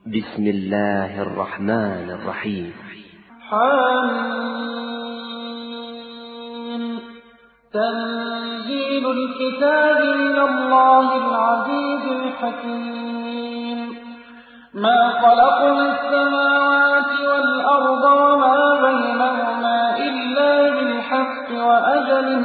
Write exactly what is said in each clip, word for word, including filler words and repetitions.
بسم الله الرحمن الرحيم. حميم. تنزيل الكتاب من الله العزيز الحكيم. ما خلقنا السماوات والأرض وما بينهما إلا بالحق وأجل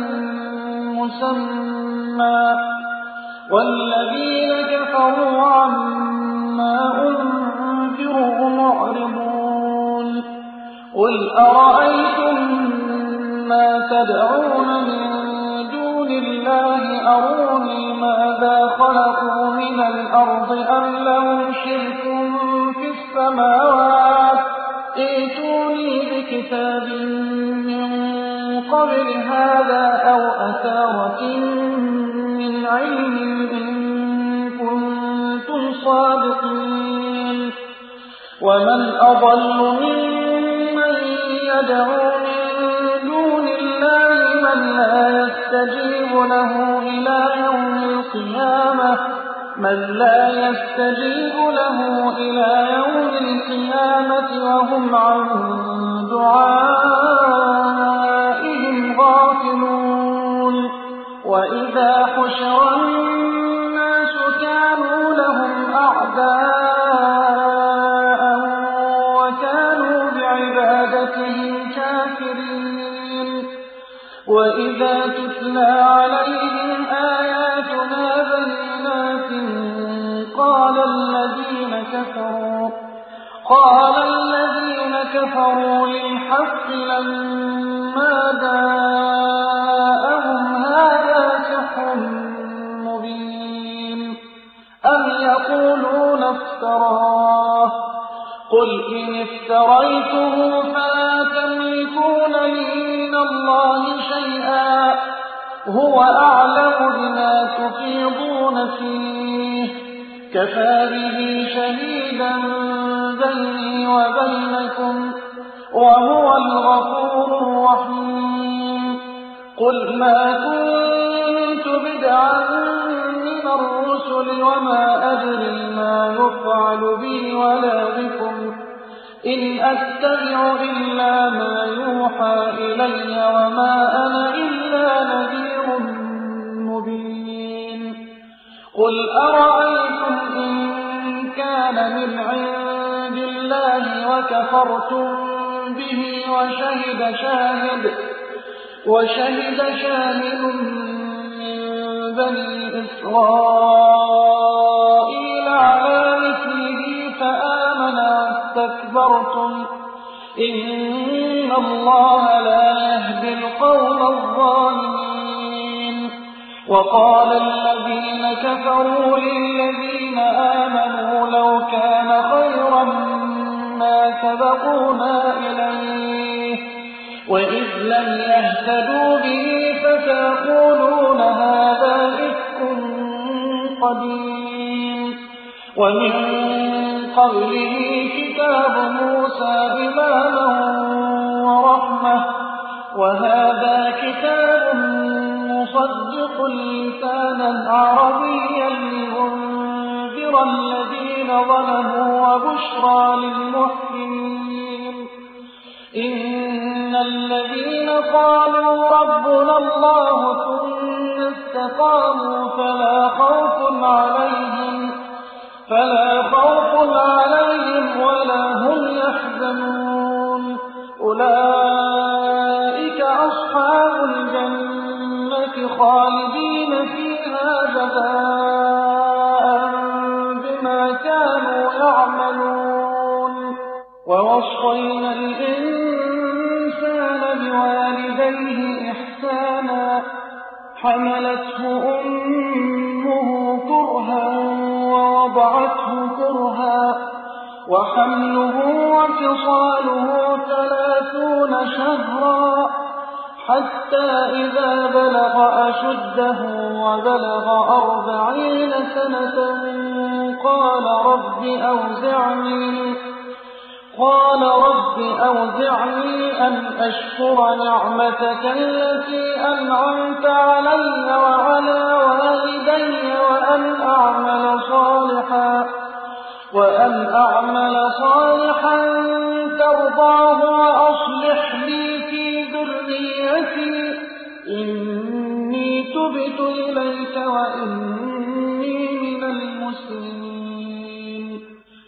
مسمى والذين كفروا عما أنذروا معرضون. قل أرأيتم ما تدعون من دون الله أروني ماذا خلقوا من الأرض أم لهم شرك في السماوات ائتوني بكتاب من قبل هذا أو أثارة من علم إن كنتم صادقين. ومن أضل ممن يدعو من دون الله من لا يستجيب له إلى يوم القيامة من لا يستجيب له إلى يوم القيامة وهم عن دعائهم غافلون. وإذا حشر الناس كانوا لهم أعداء وكانوا بعبادتهم كافرين. وإذا تتلى عليهم آياتنا بينات قال الذين كفروا قال الذين كفروا للحق لما جاءهم هذا سحر مبين أم يقولون افتراه قل إن افتريته فلا تملكون لي من الله شيئا هو أعلم بما تفيضون فيه كفى به شهيدا بيني وبينكم وهو الغفور الرحيم. قل ما كنت بدعا من الرسل وما أدري ما يفعل بي ولا بكم إن أتبع إلا ما يوحى إلي وما أنا إلا نذير مبين. قل أرأيتم إن كان من عند الله وكفرتم به وشهد شاهد وشهد شاهد من بني إسرائيل على مثله فآمن واستكبرتم إن الله لا يهدي القوم الظالمين. وقال الذين كفروا للذين آمنوا لو كان خيرا ما سبقونا إليه وإذ لم يهتدوا به فسيقولون هذا إفك قديم. ومن قبله كتاب موسى إماما ورحمة وهذا كتاب مصدق لسانا عربيا لينذر الذين ظلموا وبشرى للمحسنين. إن الذين قالوا ربنا الله ثم استقاموا فلا خوف عليهم فلا خوف عليهم ولا هم يحزنون. أولئك أصحاب الجنة خالدين فيها جزاء بما كانوا يعملون. ووصينا الإنسان بوالديه إحسانا حملته أمه كرها ووضعته كرها وحمله وفصاله ثلاثون شهرا حتى إذا بلغ أشده وبلغ أربعين سنة قال رب أوزعني قال رب أوزعني أن أشكر نعمتك التي أنعمت علي وعلى والدي وأن أعمل صالحا وأن أعمل صالحا ترضاه وأصلح لي في ذريتي إني تبت إليك وإني من المسلمين.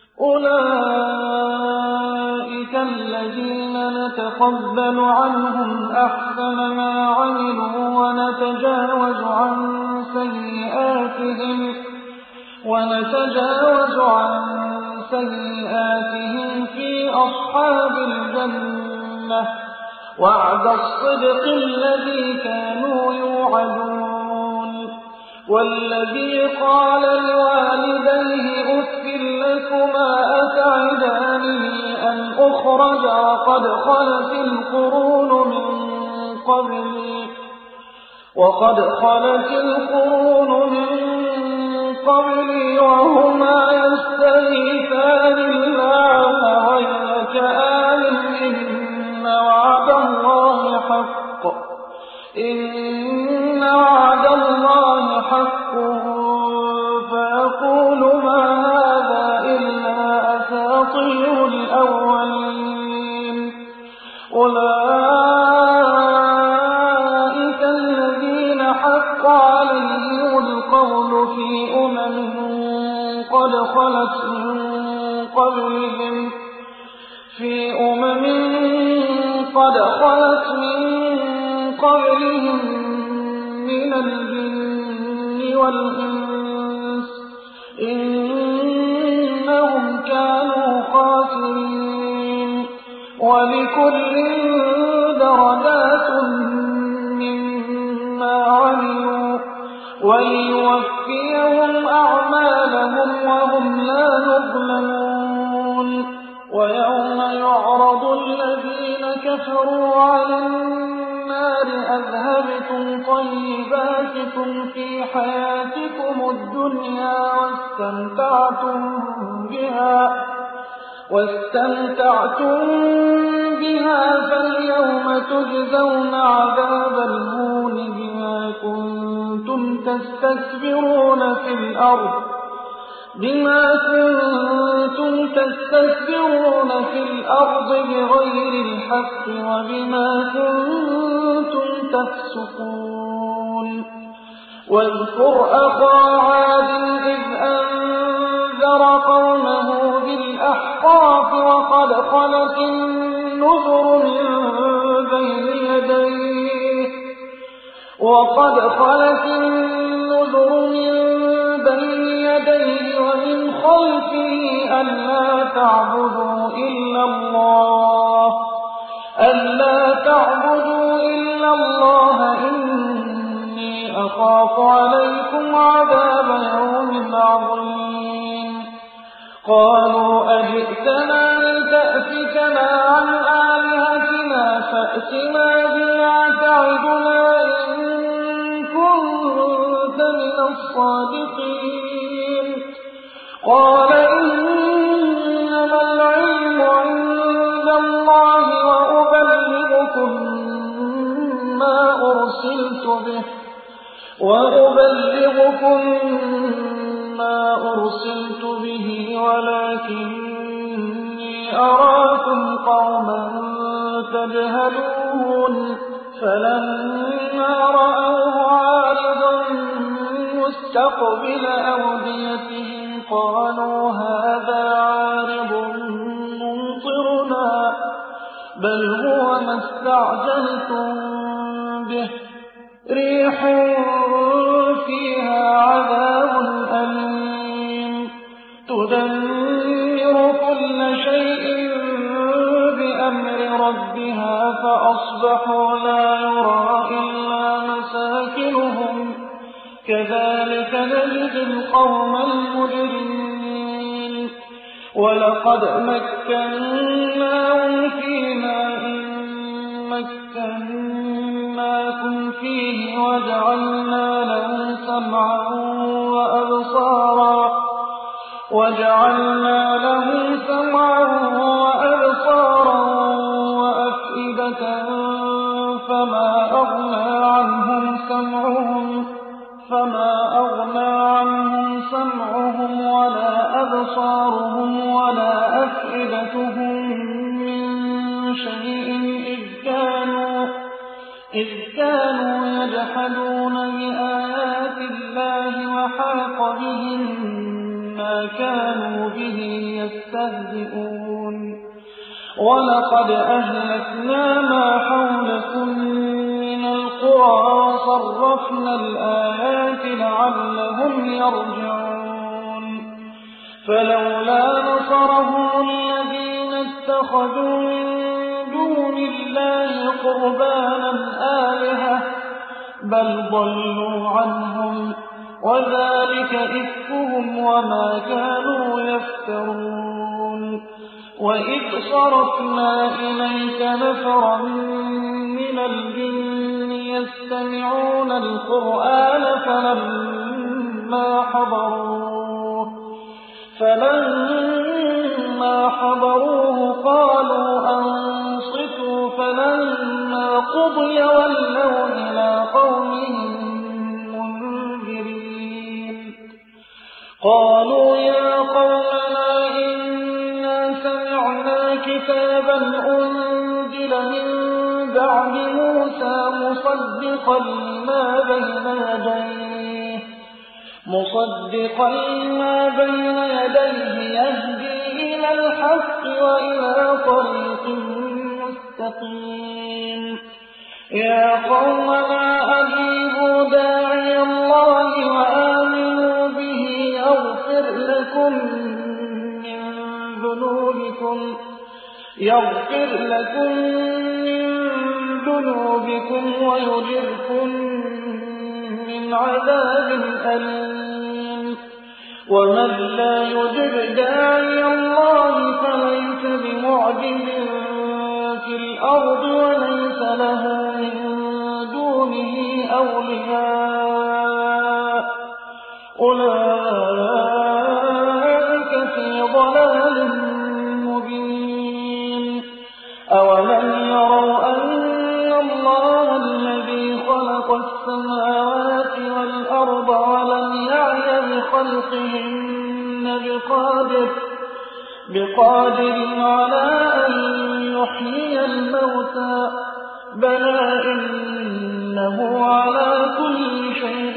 أولئك الذين نتقبل عنهم أحسن ما عملوا ونتجاوز عن سيئاتهم ونتجاوز عن سيئاتهم في أصحاب الجنة وعد الصدق الذي كانوا يوعدون. والذي قال لوالديه أف لكما أتعدانني أن أخرج وقد خلت القرون من قبلي وقد خلت القرون من قبلي وهما يستغيثان الله ويلك آمن إن وعد الله حق إن وعد الله حق فيقول ما هذا إلا أساطير الأولين. أولئك الذين حق عليهم القول في أمم قد خلت من قبلهم في أمم قد خلت من قبلهم من الجن والإنس إنهم كانوا خاسرين. ولكل درجات مما عملوا وليوفيهم أعمالهم وهم لا يظلمون. ويوم يعرض الذين كفروا على النار أذهبتم طيباتكم في حياتكم الدنيا واستمتعتم بها واستمتعتم بها فاليوم تجزون عذاب الهون بما كنتم تستكبرون في الأرض بما كنتم تستكبرون في الأرض بغير الحق وبما كنتم تفسقون. واذكر أخا عاد إذ أنذر قومه بالأحقاف وقد خلت النذر من بين يديه وقد خلت النذر من بين يديه ومن خلفه ألا تعبدوا إلا الله ألا تعبدوا إلا الله إني أخاف عليكم عذاب يوم عظيم. قالوا أجئتنا لتأفكنا عن آلهتنا فأتنا بما تعدنا إن كنت من الصادقين. قال إنما العلم عند الله وأبلغكم ما أرسلت به وأبلغكم ما أرسلت به ولكني أراكم قوما تجهلون. فلما رأوه عارضا مستقبل أوديتهم قالوا هذا عارض ممطرنا بل هو ما استعجلتم به ريح فيها عذاب أليم تدمر كل شيء بأمر ربها فأصبحوا لا يرى إلا مساكنهم كذلك نجزي القوم المجرمين. ولقد مكناهم في ماء مكناكم فيه وجعلنا لهم سمعا وأبصارا وجعلنا لهم سمعا وأبصارا وأفئدة فما أغنى عنهم سمعهم فما أغنى عنهم سمعهم ولا أبصارهم إذ كانوا يجحدون بآيات الله وحاق بهم ما كانوا به يستهزئون ولقد أهلكنا ما حولكم من القرى وصرفنا الآيات لعلهم يرجعون فلولا نصرهم الذين اتخذوا من دون الله قربانا آلهة بل ضلوا عنهم وذلك إفكهم وما كانوا يفترون وإذ صرفنا إليك نفرا من الجن يستمعون القرآن فلما حضروه فلما حضروه قالوا أنصتوا فلما قضي ولوا إلى قومهم منذرين قالوا يا قومنا إنا سمعنا كتابا أنزل من بعد موسى مصدقا لما بين يديه مصدقا لما بين يديه يهدي إلى الحق وإلى طريق مستقيم يا قومنا أجيبوا داعي الله وآمنوا به يغفر لكم من ذنوبكم يغفر لكم من ذنوبكم ويجركم من عذاب أليم ومن لا يجب داعي الله فليس بمعجز في الأرض وليس له من دونه أولياء أولئك في ضلال مبين أولم يروا أن الله الذي خلق السماوات والأرض ولم يعي بخلقهن بقادر بقادر على أن يحيي الموتى بلى إنه على كل شيء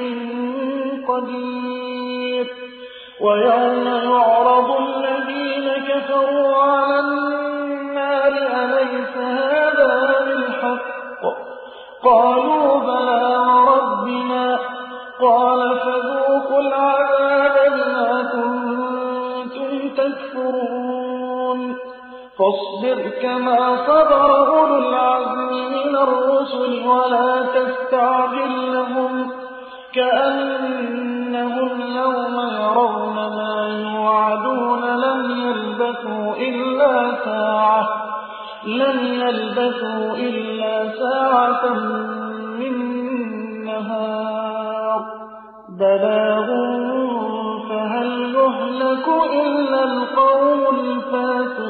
قدير ويوم يعرض الذين كفروا على النار أليس هذا بالحق قالوا بلى وربنا قال فذوقوا العذاب بما كنتم تكفرون فاصبر كما صبر أولو العزم من الرسل ولا تستعجل لهم كأنهم يوم يرون ما يوعدون لم يلبثوا إلا ساعة لم يلبثوا إلا ساعة من نهار بلاغ فهل يهلك إلا القوم الفاسقون